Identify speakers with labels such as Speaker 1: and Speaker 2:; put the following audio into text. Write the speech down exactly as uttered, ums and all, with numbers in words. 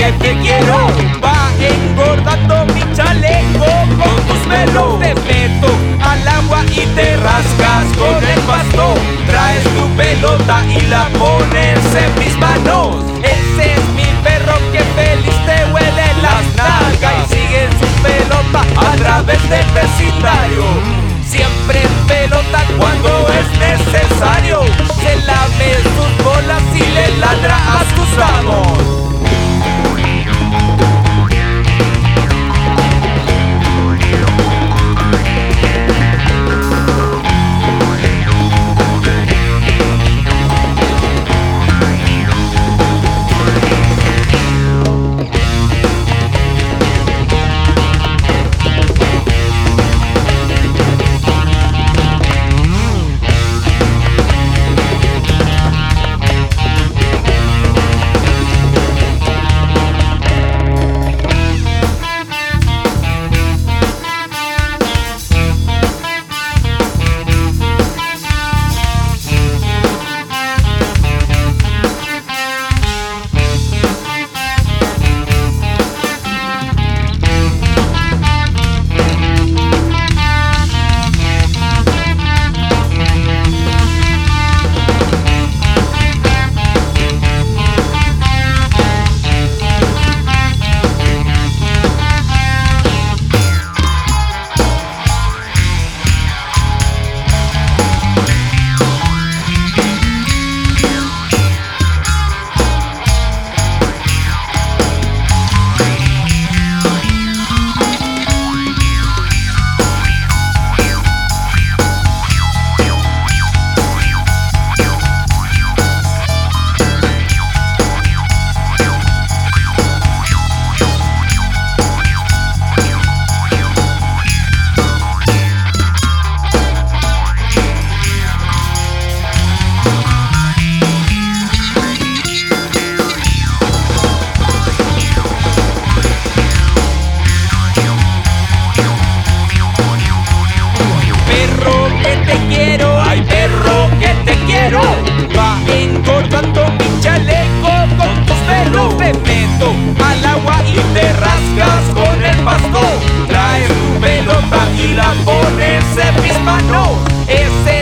Speaker 1: que te quiero. Va engordando mi chaleco, con tus pelos te meto al agua y te rascas con el pasto. Traes tu pelota y la pones en mis manos. Ese es mi perro que feliz te huele las nalgas y sigue su pelota a través del vecindario. Siempre en pelota cuando es necesario. Se lame sus bolas y le ladra a sus amos. Va engordando mi chaleco, con tus pelos te meto al agua y te rascas con el pasto. Traes tu pelota y la pones en mis manos. Ese